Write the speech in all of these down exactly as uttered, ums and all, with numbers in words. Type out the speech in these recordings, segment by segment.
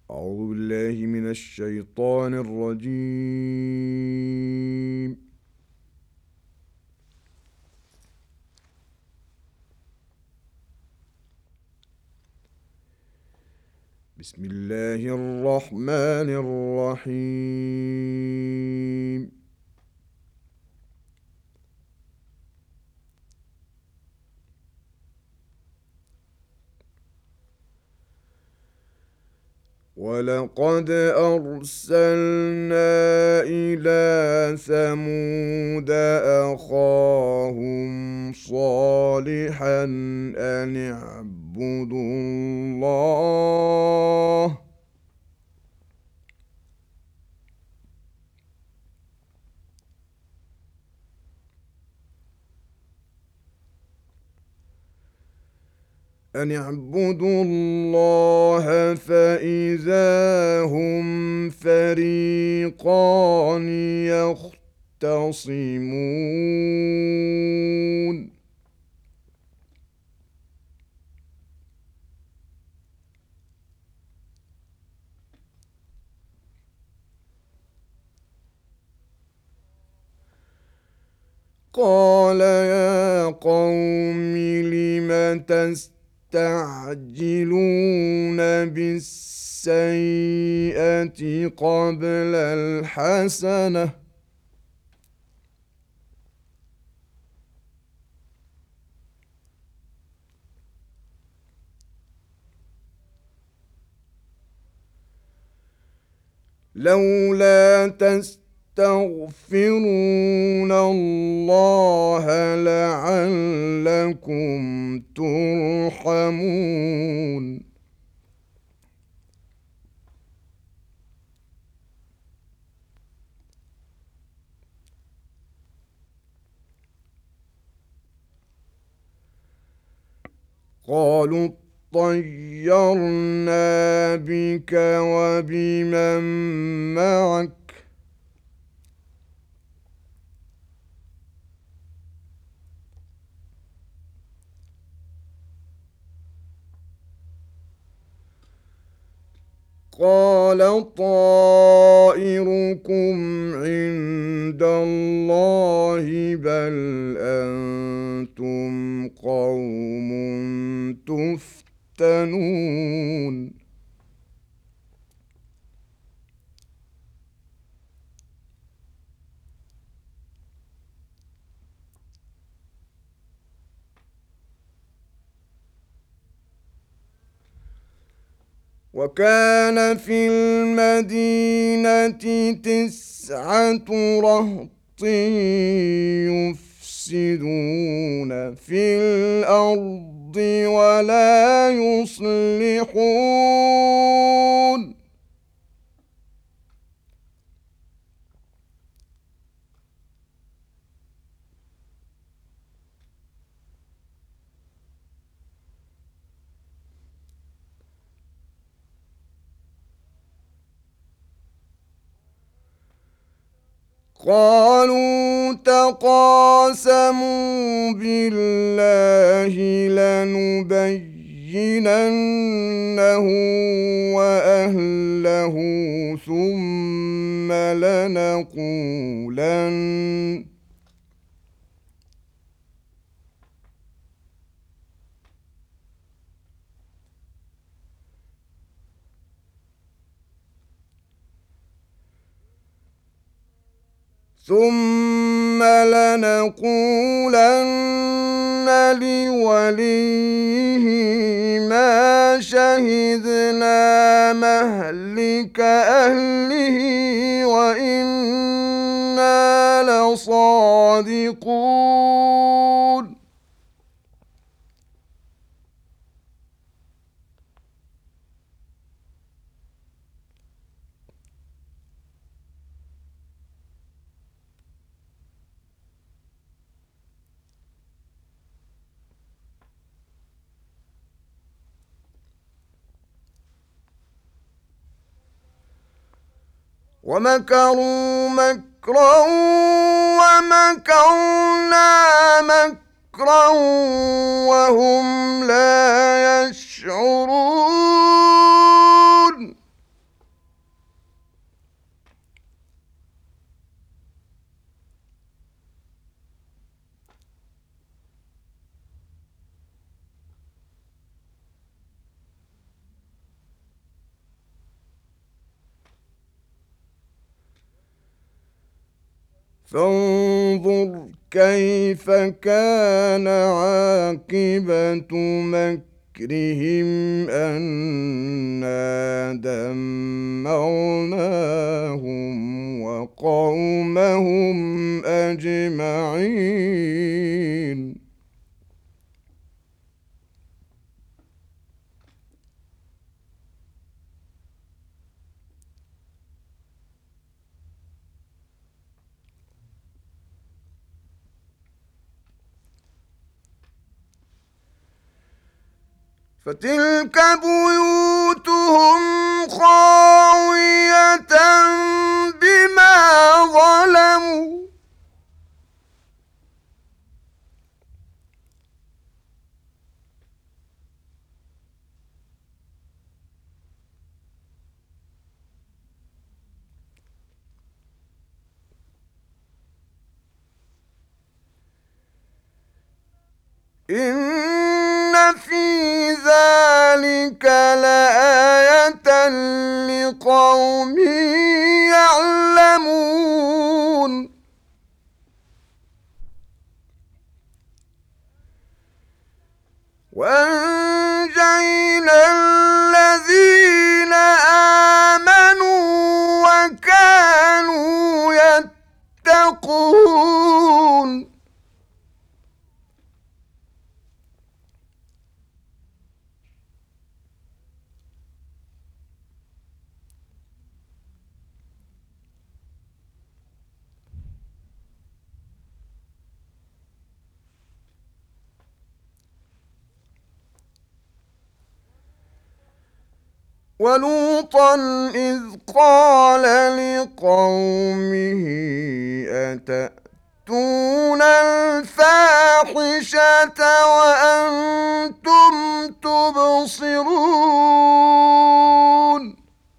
أعوذ بالله من الشيطان الرجيم. بسم الله الرحمن الرحيم. ولقد أرسلنا إلى ثمود أخاهم صالحا أن اعبدوا الله أن اعبدوا الله فإذا هم فريقان يختصمون قال يا قوم لم تستعجلون بالسيئة قبل الحسنة لولا تستغفرون الله لعلكم ترحمون قالوا طيرنا بك وبمن معك قال طائركم عند الله بل أنتم قوم تفتنون وكان في المدينة تسعة رهط يفسدون في الأرض ولا يصلحون قالوا تقاسموا بالله لنبيننه وأهله ثم لنقولن ثم لنقولن لوليه ما شهدنا مهلك أهله وإنا لصادقون ومكروا مكرا ومكرنا مكرا وهم لا يشعرون فانظر كيف كان عاقبة مكرهم أنا دمرناهم وقومهم أجمعين. فتلك بيوتهم خاوية بما ظلموا إن في ذلك لآية لقوم يعلمون. وأنجينا الذين آمنوا وكانوا يتقون. ولوطا إذ قال لقومه أتأتون الفاحشة وأنتم تبصرون.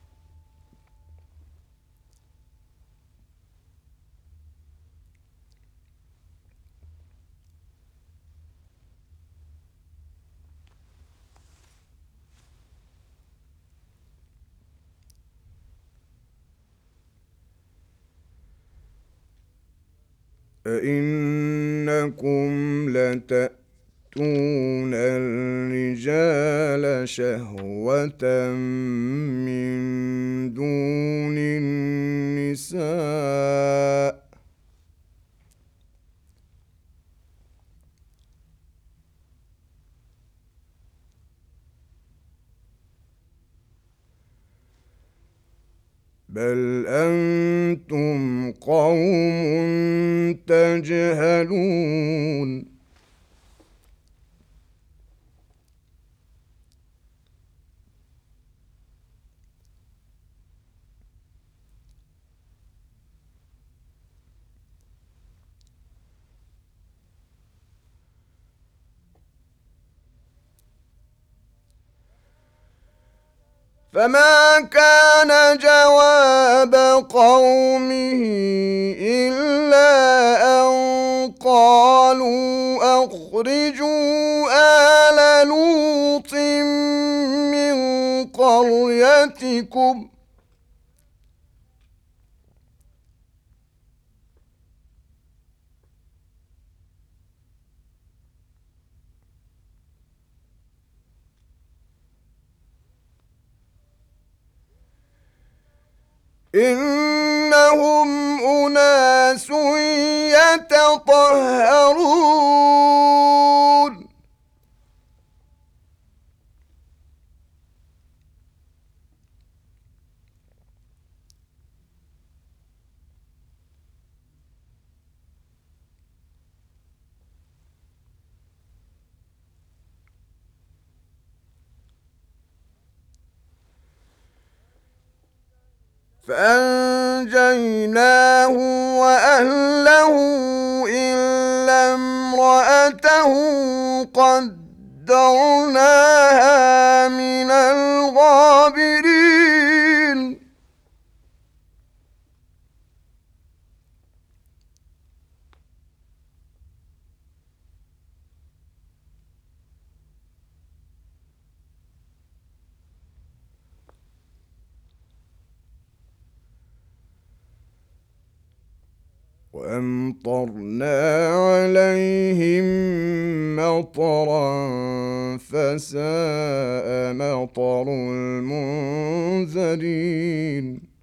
أئنكم لتأتون الرجال شهوة من دون النساء بل أنتم قوم تجهلون. فما كان جواب قومه إلا أن قالوا أخرجوا آل لوط من قريتكم إنهم أناس يتطهرون. فأنجيناه وأهله إلا امرأته قدرناها من الغابرين. وأمطرنا عليهم مطرا فساء مطر المنذرين.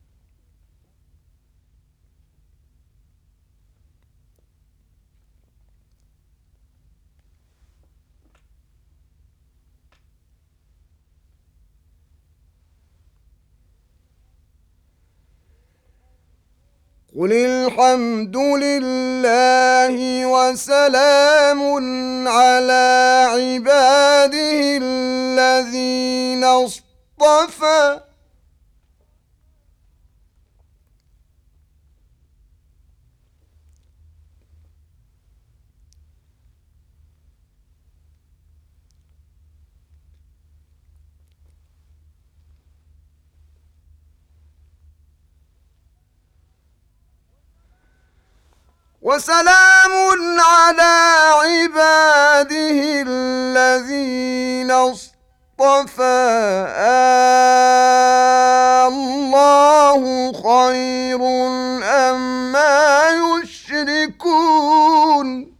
قل الحمد لله وسلام على عباده الذين اصطفى. وسلام على عباده الذين اصطفى. الله خير أما يشركون.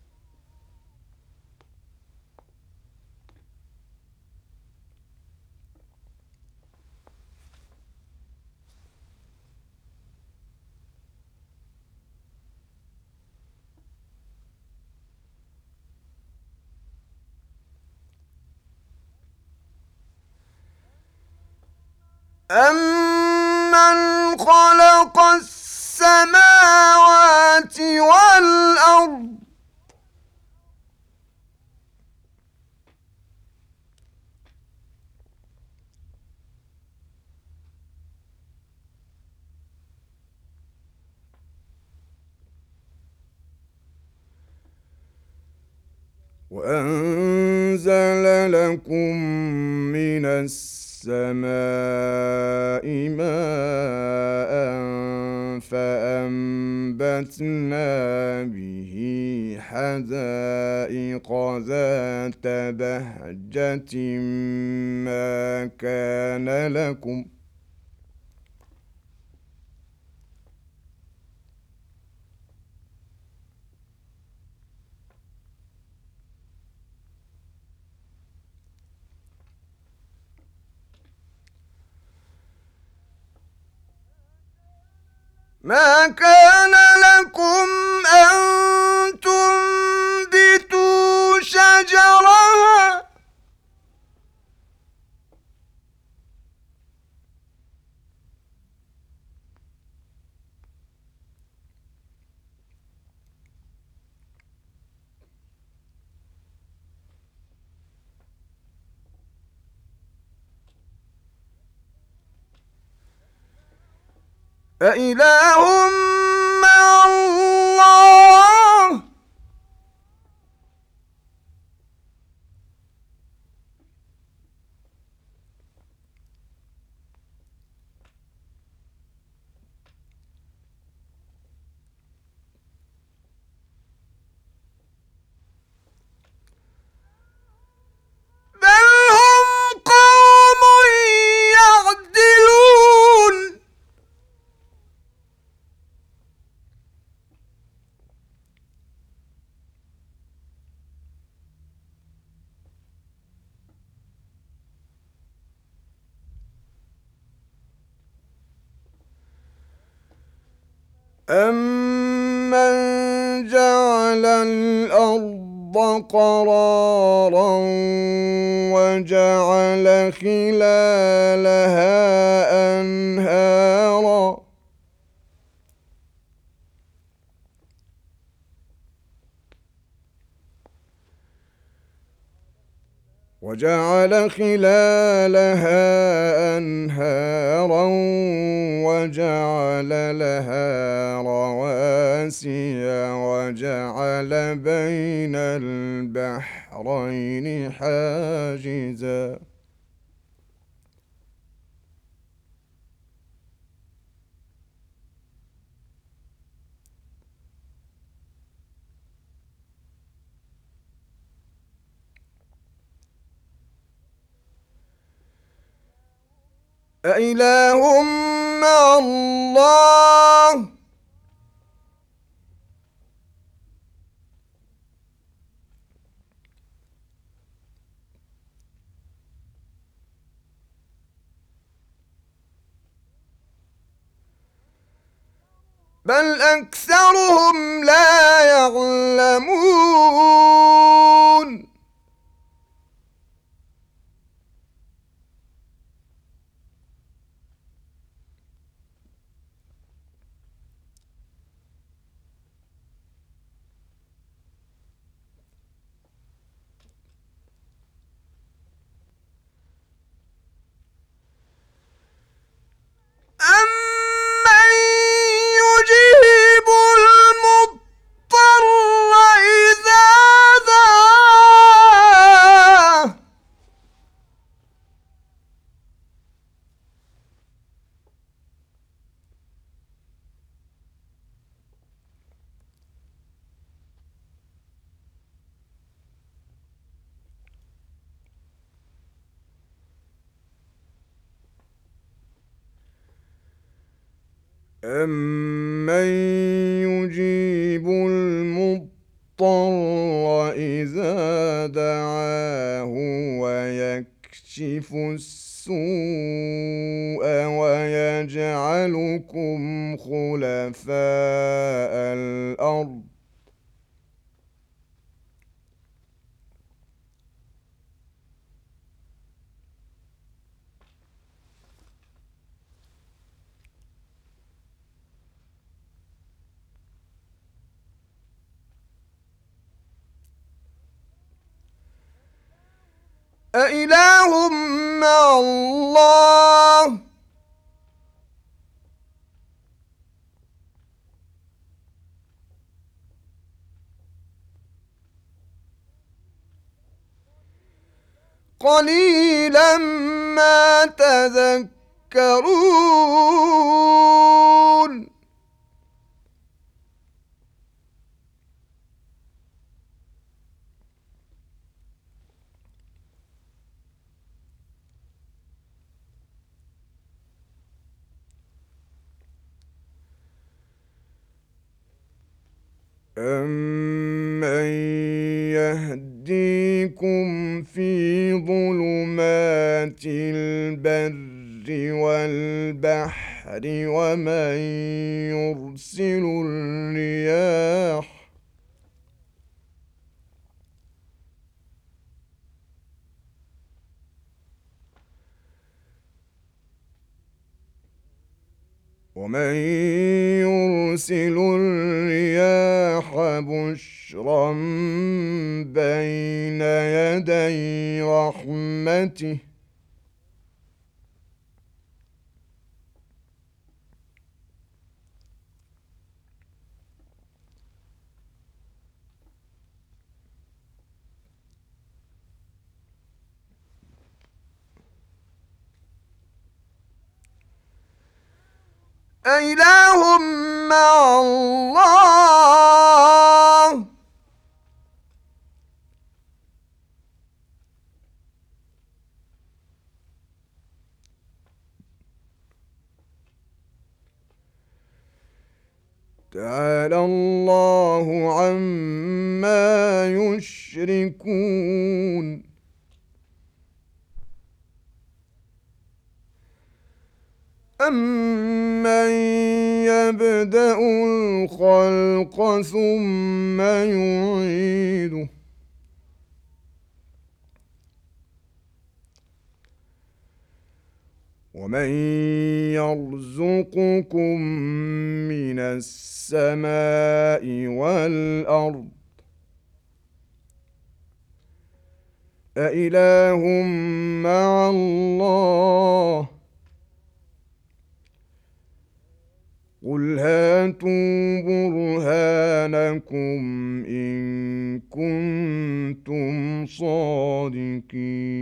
أَمَّنْ خَلَقَ السَّمَاوَاتِ وَالْأَرْضَ وأنزل لكم من السماء ماء فأنبتنا به حدائق ذات بهجة ما كان لكم ما كان لكم أن تنبتوا شجرها أإله مع الله بل هم قوم يعدلون. أَمَّنْ جَعَلَ الْأَرْضَ قَرَارًا وَجَعَلَ خِلَالَهَا أَنْهَارًا وَجَعَلَ خِلَالَهَا أَنْهَارًا وَجَعَلَ لَهَا رَوَاسِيَ وَجَعَلَ بَيْنَ الْبَحْرَيْنِ حَاجِزًا. أإله مع الله بل أكثرهم لا يعلمون أَمَّن يُجِيبُ الْمُضْطَرَّ إِذَا دَعَاهُ أَمَّن يُجِيبُ الْمُضْطَرَّ إِذَا دَعَاهُ وَيَكْشِفُ السُّوءَ وَيَجْعَلُكُمْ خُلَفَاءَ الْأَرْضِ أإله مع الله قليلا ما تذكرون أَمَّن يَهْدِيكُمْ فِي ظُلُمَاتِ الْبَرِّ وَالْبَحْرِ وَمَن يُرْسِلُ الرِّيَاحَ وَمَن يُرْسِلُ الرِّيَاحَ بُشْرًا بَيْنَ يَدَيْ رَحْمَتِهِ أإله مع الله تعالى الله عما يشركون أَمَّن يَبْدَأُ الْخَلْقَ ثُمَّ يُعِيدُهُ وَمَن يَرْزُقُكُم مِّنَ السَّمَاءِ وَالْأَرْضِ أَإِلَٰهٌ مَّعَ اللَّهِ قُلْ هَاتُوا بُرْهَانَكُمْ إِن كُنتُمْ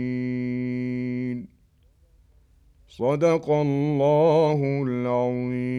صَادِقِينَ صدق الله العظيم.